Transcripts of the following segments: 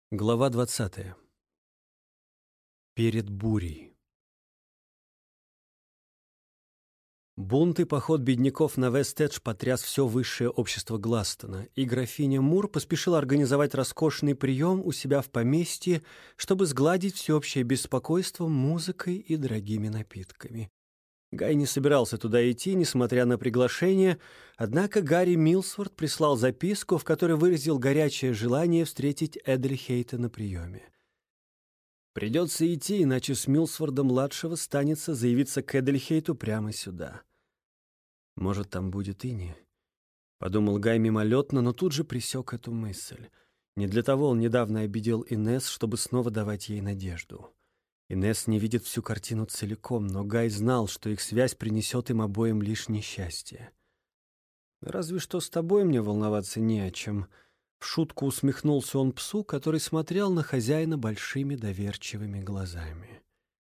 Глава 20. Перед бурей. Бунт и поход бедняков на Вест-Эдж потряс все высшее общество Гластона, и графиня Мур поспешила организовать роскошный прием у себя в поместье, чтобы сгладить всеобщее беспокойство музыкой и дорогими напитками. Гай не собирался туда идти, несмотря на приглашение, однако Гарри Милсворт прислал записку, в которой выразил горячее желание встретить Эдельхейта на приеме. Придется идти, иначе с Милсворда-младшего станется заявиться к Эдельхейту прямо сюда. Может, там будет Ини? Подумал Гай мимолетно, но тут же пресек эту мысль. Не для того он недавно обидел Инесс, чтобы снова давать ей надежду. Инесс не видит всю картину целиком, но Гай знал, что их связь принесет им обоим лишь несчастье. «Разве что с тобой мне волноваться не о чем». В шутку усмехнулся он псу, который смотрел на хозяина большими доверчивыми глазами.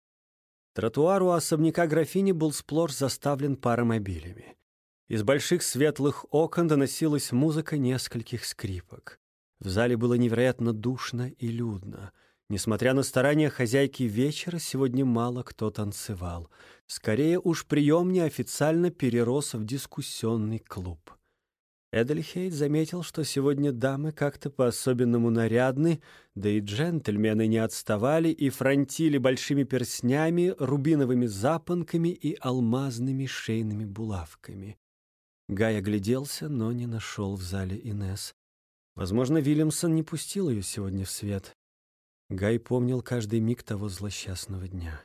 Тротуар у особняка графини был сплошь заставлен паромобилями. Из больших светлых окон доносилась музыка нескольких скрипок. В зале было невероятно душно и людно. Несмотря на старания хозяйки вечера, сегодня мало кто танцевал. Скорее уж прием неофициально перерос в дискуссионный клуб. Эдельхейт заметил, что сегодня дамы как-то по-особенному нарядны, да и джентльмены не отставали и фронтили большими перстнями, рубиновыми запонками и алмазными шейными булавками. Гай огляделся, но не нашел в зале Инесс. Возможно, Вильямсон не пустил ее сегодня в свет. Гай помнил каждый миг того злосчастного дня.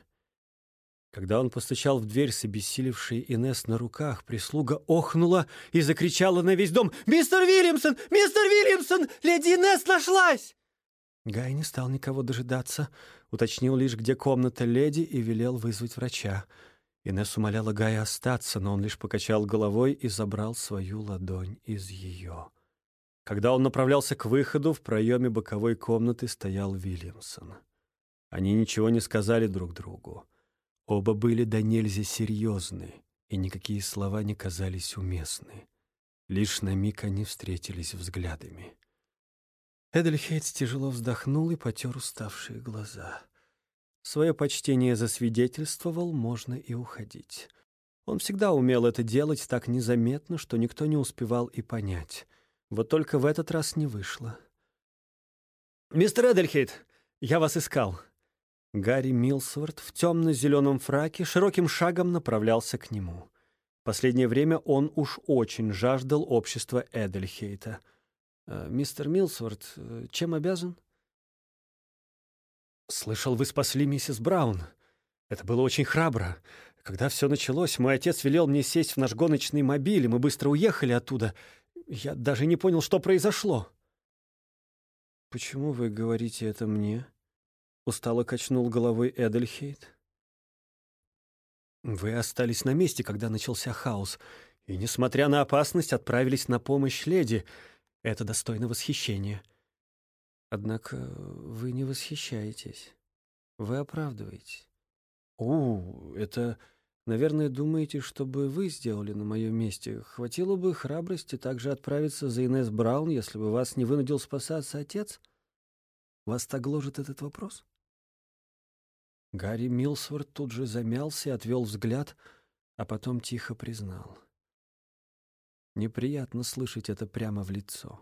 Когда он постучал в дверь с обессилевшей Инесс на руках, прислуга охнула и закричала на весь дом: «Мистер Вильямсон! Мистер Вильямсон! Леди Инесс нашлась!» Гай не стал никого дожидаться, уточнил лишь, где комната леди, и велел вызвать врача. Инесс умоляла Гая остаться, но он лишь покачал головой и забрал свою ладонь из ее. Когда он направлялся к выходу, в проеме боковой комнаты стоял Вильямсон. Они ничего не сказали друг другу. Оба были до нельзя серьезны, и никакие слова не казались уместны. Лишь на миг они встретились взглядами. Эдельхейт тяжело вздохнул и потер уставшие глаза. Свое почтение засвидетельствовал, можно и уходить. Он всегда умел это делать так незаметно, что никто не успевал и понять. Вот только в этот раз не вышло. «Мистер Эдельхейт, я вас искал». Гарри Милсворт в темно-зеленом фраке широким шагом направлялся к нему. Последнее время он уж очень жаждал общества Эдельхейта. «Мистер Милсворт, чем обязан?» «Слышал, вы спасли миссис Браун. Это было очень храбро. Когда все началось, мой отец велел мне сесть в наш гоночный мобиль, и мы быстро уехали оттуда. Я даже не понял, что произошло». «Почему вы говорите это мне?» Устало качнул головой Эдельхейт. «Вы остались на месте, когда начался хаос, и, несмотря на опасность, отправились на помощь леди. Это достойно восхищения. Однако вы не восхищаетесь. Вы оправдываетесь. Это, наверное, думаете, что бы вы сделали на моем месте? Хватило бы храбрости также отправиться за Инесс Браун, если бы вас не вынудил спасаться отец? Вас так гложет этот вопрос?» Гарри Милсворт тут же замялся и отвел взгляд, а потом тихо признал: «Неприятно слышать это прямо в лицо.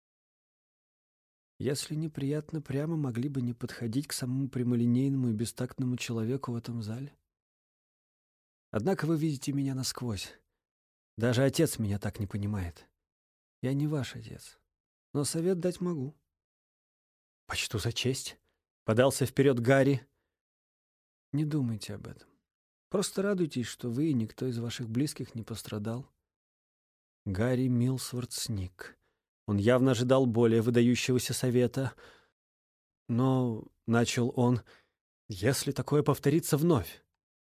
Если неприятно прямо, могли бы не подходить к самому прямолинейному и бестактному человеку в этом зале. Однако вы видите меня насквозь. Даже отец меня так не понимает. Я не ваш отец, но совет дать могу». «Почту за честь», — подался вперед Гарри. «Не думайте об этом. Просто радуйтесь, что вы и никто из ваших близких не пострадал». Гарри Милсворт сник. Он явно ожидал более выдающегося совета. «Но, — начал он, — если такое повторится вновь?»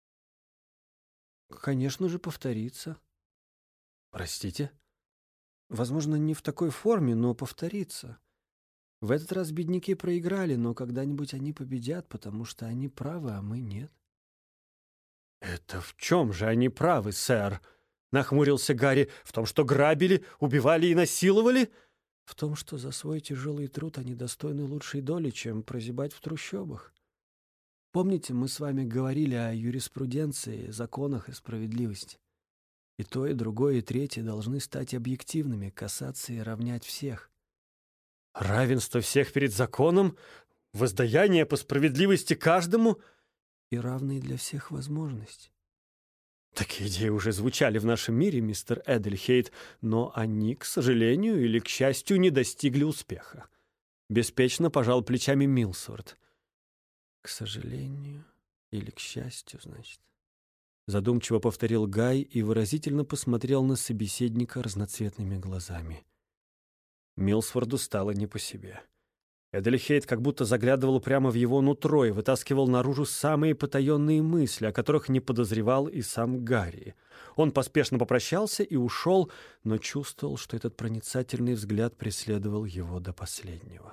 «Конечно же, повторится». «Простите?» «Возможно, не в такой форме, но повторится. В этот раз бедняки проиграли, но когда-нибудь они победят, потому что они правы, а мы нет». «Это в чем же они правы, сэр?» — нахмурился Гарри. «В том, что грабили, убивали и насиловали? В том, что за свой тяжелый труд они достойны лучшей доли, чем прозябать в трущобах. Помните, мы с вами говорили о юриспруденции, законах и справедливости? И то, и другое, и третье должны стать объективными, касаться и равнять всех. Равенство всех перед законом, воздаяние по справедливости каждому и равные для всех возможности. Такие идеи уже звучали в нашем мире, мистер Эдельхейт, но они, к сожалению или к счастью, не достигли успеха. Беспечно пожал плечами Милсворт. К сожалению или к счастью, значит. Задумчиво повторил Гай и выразительно посмотрел на собеседника разноцветными глазами. Милсворду стало не по себе. Эдельхейт как будто заглядывал прямо в его нутро и вытаскивал наружу самые потаенные мысли, о которых не подозревал и сам Гарри. Он поспешно попрощался и ушел, но чувствовал, что этот проницательный взгляд преследовал его до последнего.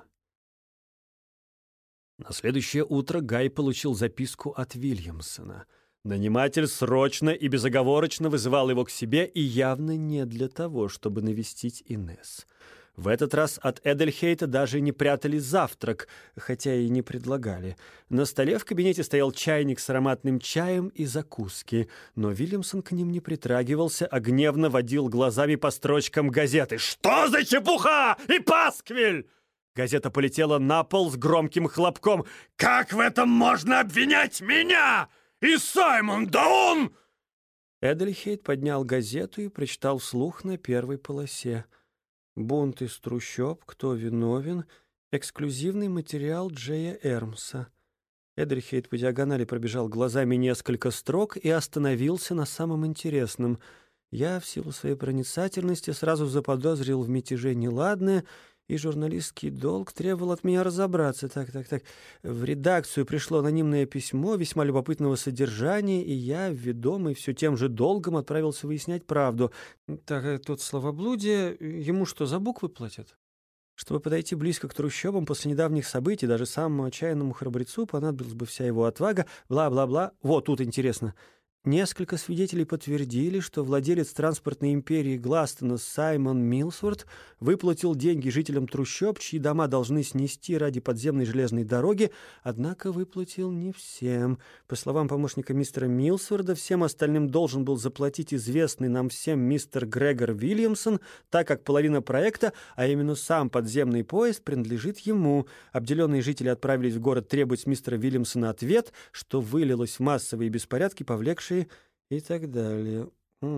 На следующее утро Гай получил записку от Вильямсона. Наниматель срочно и безоговорочно вызывал его к себе и явно не для того, чтобы навестить Инесс. В этот раз от Эдельхейта даже не прятали завтрак, хотя и не предлагали. На столе в кабинете стоял чайник с ароматным чаем и закуски, но Вильямсон к ним не притрагивался, а гневно водил глазами по строчкам газеты. «Что за чепуха и пасквиль!» Газета полетела на пол с громким хлопком. «Как в этом можно обвинять меня? И Саймон, да он...» Эдельхейт поднял газету и прочитал вслух на первой полосе. «Бунт из трущоб. Кто виновен? Эксклюзивный материал Джея Эрмса». Эдельхейт по диагонали пробежал глазами несколько строк и остановился на самом интересном. Я, в силу своей проницательности, сразу заподозрил в мятеже неладное, и журналистский долг требовал от меня разобраться. Так. В редакцию пришло анонимное письмо весьма любопытного содержания, и я, ведомый все тем же долгом, отправился выяснять правду. Так, тут словоблудие, ему что, за буквы платят? Чтобы подойти близко к трущобам после недавних событий, даже самому отчаянному храбрецу понадобилась бы вся его отвага, бла-бла-бла. Вот тут интересно. Несколько свидетелей подтвердили, что владелец транспортной империи Гластона Саймон Милсворт выплатил деньги жителям трущоб, чьи дома должны снести ради подземной железной дороги, однако выплатил не всем. По словам помощника мистера Милсворда, всем остальным должен был заплатить известный нам всем мистер Грегор Вильямсон, так как половина проекта, а именно сам подземный поезд, принадлежит ему. Обделенные жители отправились в город требовать с мистера Вильямсона ответ, что вылилось в массовые беспорядки, повлекшие и так далее.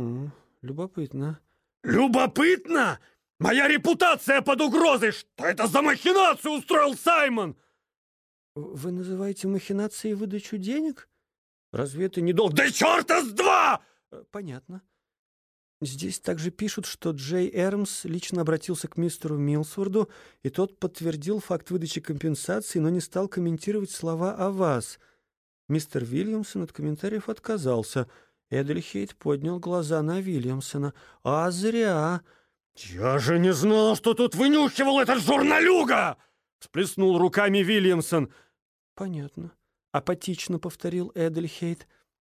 Любопытно. Любопытно? Моя репутация под угрозой! Что это за махинацию устроил Саймон? Вы называете махинацией выдачу денег? Разве это не долг? Да черта с два! Понятно. Здесь также пишут, что Джей Эрмс лично обратился к мистеру Милсворду, и тот подтвердил факт выдачи компенсации, но не стал комментировать слова о вас. Мистер Вильямсон от комментариев отказался. Эдельхейт поднял глаза на Вильямсона. «А зря!» «Я же не знал, что тут вынюхивал этот журналюга!» Всплеснул руками Вильямсон. «Понятно», — апатично повторил Эдельхейт.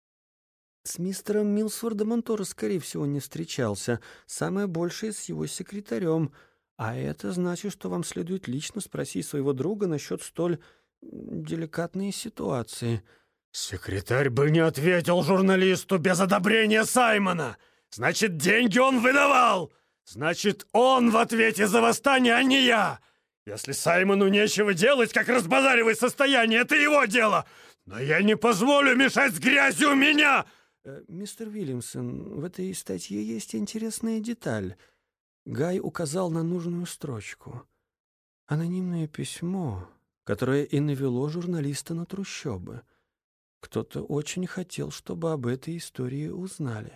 «С мистером Милсвордом он тоже, скорее всего, не встречался. Самое большее с его секретарем. А это значит, что вам следует лично спросить своего друга насчет столь деликатной ситуации». «Секретарь бы не ответил журналисту без одобрения Саймона! Значит, деньги он выдавал! Значит, он в ответе за восстание, а не я! Если Саймону нечего делать, как разбазаривать состояние, это его дело! Но я не позволю мешать с грязью меня!» «Мистер Вильямсон, в этой статье есть интересная деталь». Гай указал на нужную строчку. «Анонимное письмо, которое и навело журналиста на трущобы. Кто-то очень хотел, чтобы об этой истории узнали».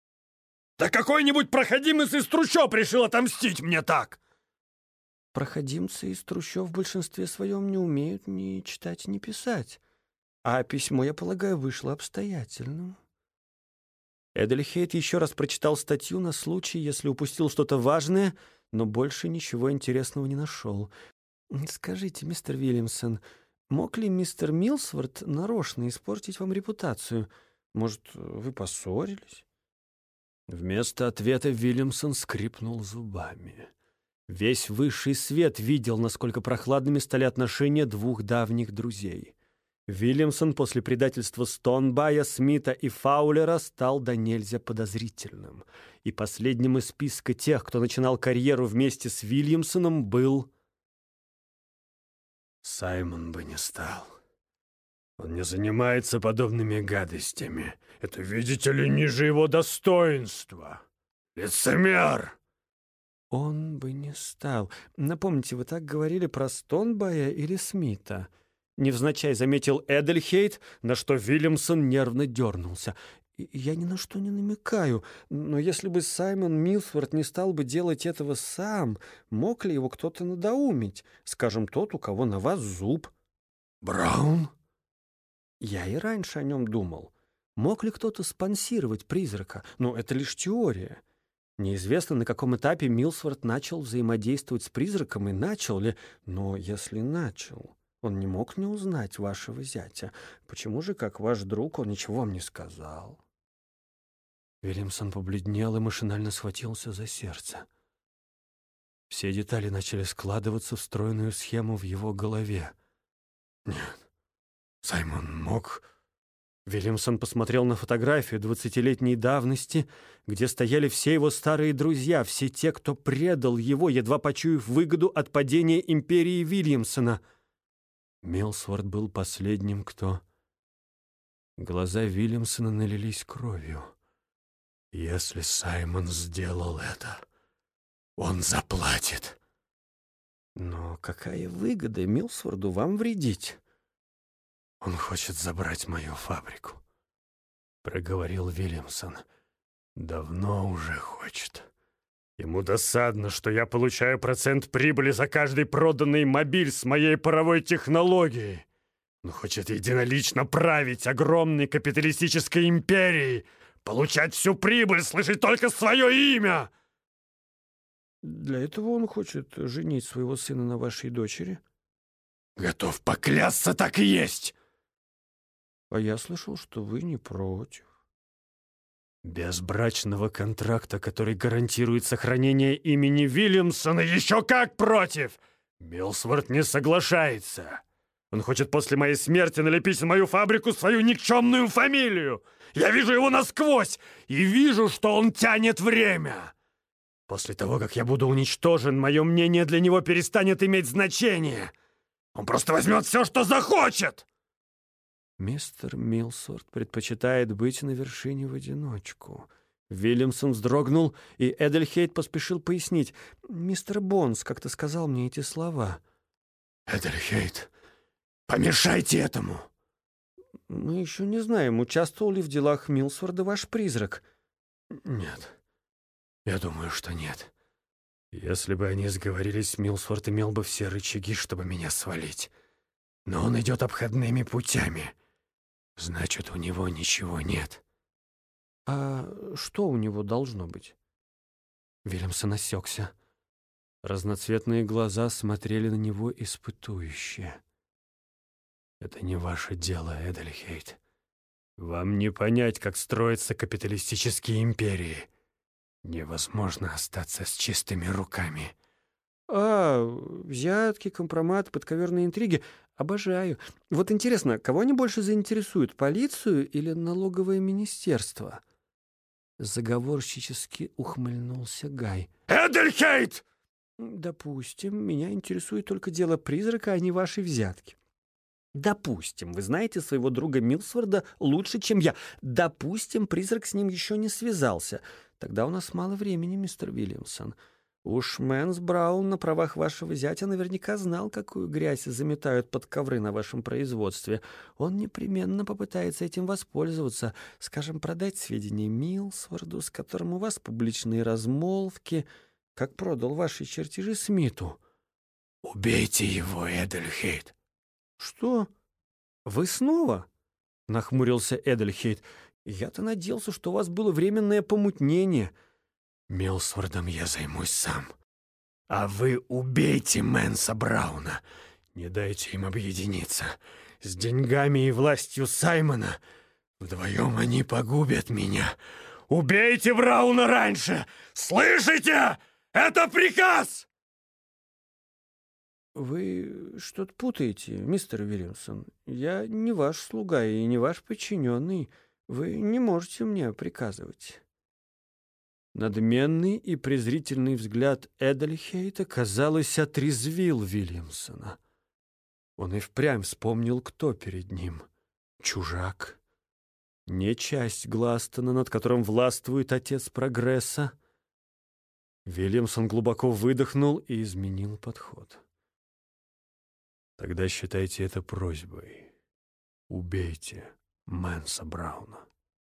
«Да какой-нибудь проходимец из трущоб решил отомстить мне так!» «Проходимцы из трущоб в большинстве своем не умеют ни читать, ни писать. А письмо, я полагаю, вышло обстоятельным». Эдельхейт еще раз прочитал статью на случай, если упустил что-то важное, но больше ничего интересного не нашел. «Скажите, мистер Вильямсон, мог ли мистер Милсворт нарочно испортить вам репутацию? Может, вы поссорились?» Вместо ответа Вильямсон скрипнул зубами. Весь высший свет видел, насколько прохладными стали отношения двух давних друзей. Вильямсон после предательства Стоунбая, Смита и Фаулера стал до нельзя подозрительным. И последним из списка тех, кто начинал карьеру вместе с Вильямсоном, был... Саймон бы не стал. Он не занимается подобными гадостями. Это, видите ли, ниже его достоинства. Лицемер! Он бы не стал. Напомните, вы так говорили про Стоунбая или Смита? Невзначай заметил Эдельхейт, на что Вильямсон нервно дернулся. «Я ни на что не намекаю, но если бы Саймон Милфорд не стал бы делать этого сам, мог ли его кто-то надоумить? Скажем, тот, у кого на вас зуб?» «Браун?» Я и раньше о нем думал. Мог ли кто-то спонсировать призрака? Но это лишь теория. Неизвестно, на каком этапе Милфорд начал взаимодействовать с призраком и начал ли, но если начал... Он не мог не узнать вашего зятя. Почему же, как ваш друг, он ничего вам не сказал?» Вильямсон побледнел и машинально схватился за сердце. Все детали начали складываться в стройную схему в его голове. «Нет, Саймон мог...» Вильямсон посмотрел на фотографию 20-летней давности, где стояли все его старые друзья, все те, кто предал его, едва почуяв выгоду от падения империи Вильямсона. Милсворт был последним, кто... Глаза Вильямсона налились кровью. «Если Саймон сделал это, он заплатит». «Но какая выгода Милсворду вам вредить?» «Он хочет забрать мою фабрику», — проговорил Вильямсон. «Давно уже хочет. Ему досадно, что я получаю процент прибыли за каждый проданный мобиль с моей паровой технологией. Он хочет единолично править огромной капиталистической империей, получать всю прибыль, слышать только свое имя!» «Для этого он хочет женить своего сына на вашей дочери?» «Готов поклясться, так и есть!» «А я слышал, что вы не против». «Без брачного контракта, который гарантирует сохранение имени Вильямсона, еще как против! Милсворт не соглашается. Он хочет после моей смерти налепить на мою фабрику свою никчемную фамилию. Я вижу его насквозь и вижу, что он тянет время. После того, как я буду уничтожен, мое мнение для него перестанет иметь значение. Он просто возьмет все, что захочет!» Мистер Милсворт предпочитает быть на вершине в одиночку. Вильямсон вздрогнул, и Эдельхейт поспешил пояснить. «Мистер Бонс как-то сказал мне эти слова». «Эдельхейт, помешайте этому!» «Мы еще не знаем, участвовал ли в делах Милсворда ваш призрак». «Нет, я думаю, что нет. Если бы они сговорились, Милсворт имел бы все рычаги, чтобы меня свалить. Но он идет обходными путями. Значит, у него ничего нет». «А что у него должно быть?» Вильямсон осекся. Разноцветные глаза смотрели на него испытующе. «Это не ваше дело, Эдельхейт. Вам не понять, как строятся капиталистические империи. Невозможно остаться с чистыми руками». Взятки, компромат, подковерные интриги. Обожаю. Вот интересно, кого они больше заинтересуют, полицию или налоговое министерство?» Заговорщически ухмыльнулся Гай. «Эдельхейт!» «Допустим, меня интересует только дело призрака, а не ваши взятки». «Допустим, вы знаете своего друга Милсворда лучше, чем я. Допустим, призрак с ним еще не связался. Тогда у нас мало времени, мистер Вильямсон. Уж Мэнс Браун на правах вашего зятя наверняка знал, какую грязь заметают под ковры на вашем производстве. Он непременно попытается этим воспользоваться, скажем, продать сведения Милсворду, с которым у вас публичные размолвки, как продал ваши чертежи Смиту». «Убейте его, Эдельхейт!» «Что? Вы снова?» — нахмурился Эдельхейт. «Я-то надеялся, что у вас было временное помутнение». «Милсвордом я займусь сам. А вы убейте Мэнса Брауна. Не дайте им объединиться. С деньгами и властью Саймона вдвоем они погубят меня. Убейте Брауна раньше! Слышите? Это приказ!» «Вы что-то путаете, мистер Вильямсон. Я не ваш слуга и не ваш подчиненный. Вы не можете мне приказывать». Надменный и презрительный взгляд Эдельхейта, казалось, отрезвил Вильямсона. Он и впрямь вспомнил, кто перед ним. Чужак. Не часть Гластона, над которым властвует отец прогресса. Вильямсон глубоко выдохнул и изменил подход. «Тогда считайте это просьбой. Убейте Мэнса Брауна».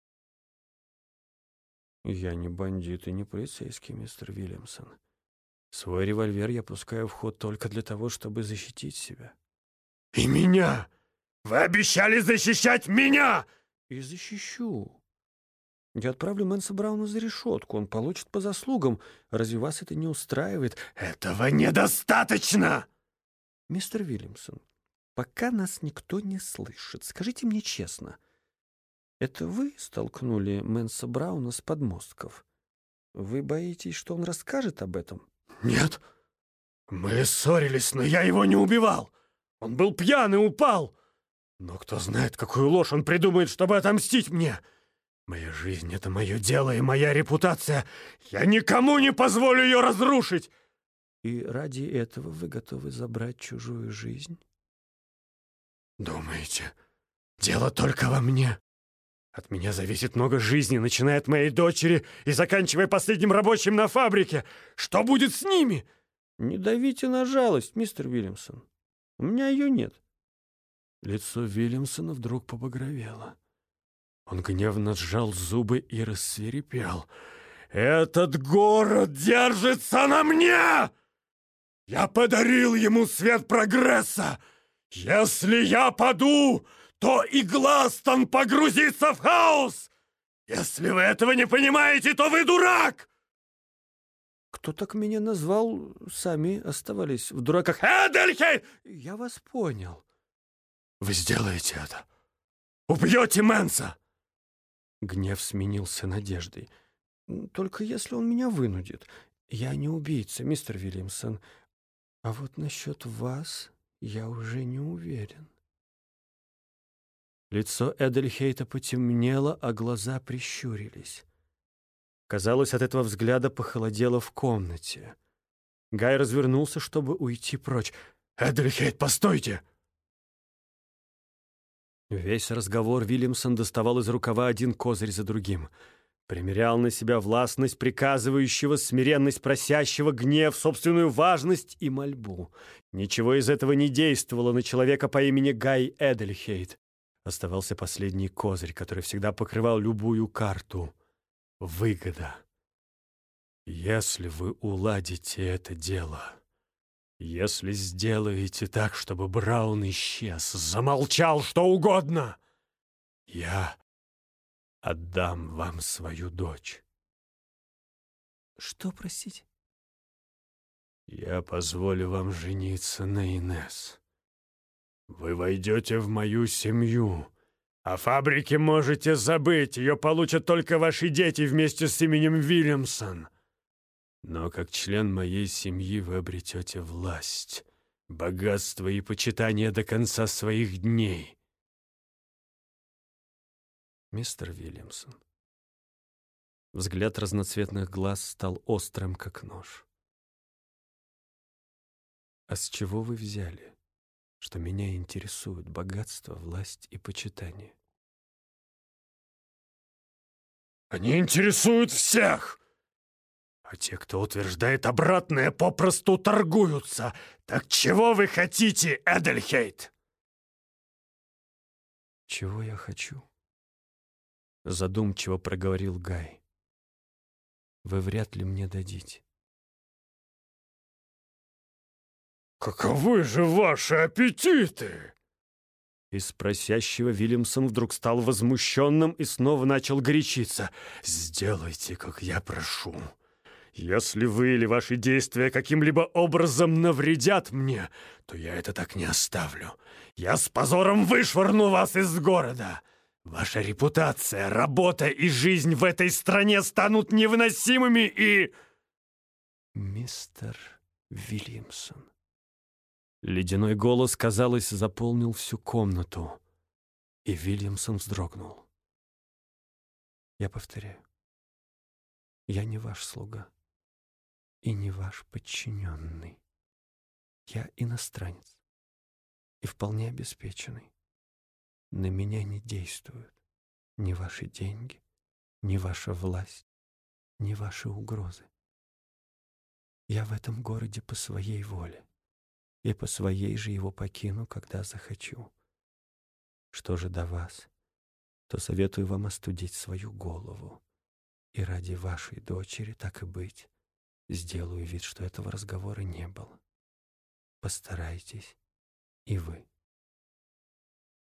«Я не бандит и не полицейский, мистер Вильямсон. Свой револьвер я пускаю в ход только для того, чтобы защитить себя». «И меня! Вы обещали защищать меня!» «И защищу. Я отправлю Мэнса Брауна за решетку. Он получит по заслугам. Разве вас это не устраивает?» «Этого недостаточно!» «Мистер Вильямсон, пока нас никто не слышит, скажите мне честно, это вы столкнули Мэнса Брауна с подмостков? Вы боитесь, что он расскажет об этом?» «Нет. Мы ссорились, но я его не убивал. Он был пьян и упал. Но кто знает, какую ложь он придумает, чтобы отомстить мне. Моя жизнь — это мое дело и моя репутация. Я никому не позволю ее разрушить!» «И ради этого вы готовы забрать чужую жизнь?» «Думаете, дело только во мне? От меня зависит много жизней, начиная от моей дочери и заканчивая последним рабочим на фабрике. Что будет с ними?» «Не давите на жалость, мистер Вильямсон. У меня ее нет». Лицо Вильямсона вдруг побагровело. Он гневно сжал зубы и рассвирепел. «Этот город держится на мне! Я подарил ему свет прогресса! Если я паду, то и Гластон погрузится в хаос! Если вы этого не понимаете, то вы дурак!» «Кто так меня назвал, сами оставались в дураках». «Эдельхейт!» «Я вас понял». «Вы сделаете это! Убьете Мэнса!» Гнев сменился надеждой. «Только если он меня вынудит. Я не убийца, мистер Вильямсон. А вот насчет вас я уже не уверен». Лицо Эдельхейта потемнело, а глаза прищурились. Казалось, от этого взгляда похолодело в комнате. Гай развернулся, чтобы уйти прочь. «Эдельхейт, постойте!» Весь разговор Вильямсон доставал из рукава один козырь за другим. Примерял на себя властность приказывающего, смиренность просящего, гнев, собственную важность и мольбу. Ничего из этого не действовало на человека по имени Гай Эдельхейт. Оставался последний козырь, который всегда покрывал любую карту. Выгода. Если вы уладите это дело, если сделаете так, чтобы Браун исчез, замолчал, что угодно, я отдам вам свою дочь». «Что, простите?» «Я позволю вам жениться на Инесс. Вы войдете в мою семью. О фабрике можете забыть, ее получат только ваши дети вместе с именем Вильямсон. Но как член моей семьи вы обретете власть, богатство и почитание до конца своих дней». «Мистер Вильямсон». Взгляд разноцветных глаз стал острым, как нож. «А с чего вы взяли, что меня интересуют богатство, власть и почитание?» «Они интересуют всех! А те, кто утверждает обратное, попросту торгуются. Так чего вы хотите, Эдельхейт?» «Чего я хочу?» — задумчиво проговорил Гай. «Вы вряд ли мне дадите». «Каковы же ваши аппетиты?» Из просящего Вильямсон вдруг стал возмущенным и снова начал горячиться. «Сделайте, как я прошу. Если вы или ваши действия каким-либо образом навредят мне, то я это так не оставлю. Я с позором вышвырну вас из города. Ваша репутация, работа и жизнь в этой стране станут невыносимыми и...» «Мистер Вильямсон». Ледяной голос, казалось, заполнил всю комнату, и Вильямсон вздрогнул. «Я повторяю, я не ваш слуга и не ваш подчиненный. Я иностранец и вполне обеспеченный. На меня не действуют ни ваши деньги, ни ваша власть, ни ваши угрозы. Я в этом городе по своей воле, и по своей же его покину, когда захочу. Что же до вас, то советую вам остудить свою голову, и ради вашей дочери, так и быть, сделаю вид, что этого разговора не было. Постарайтесь и вы».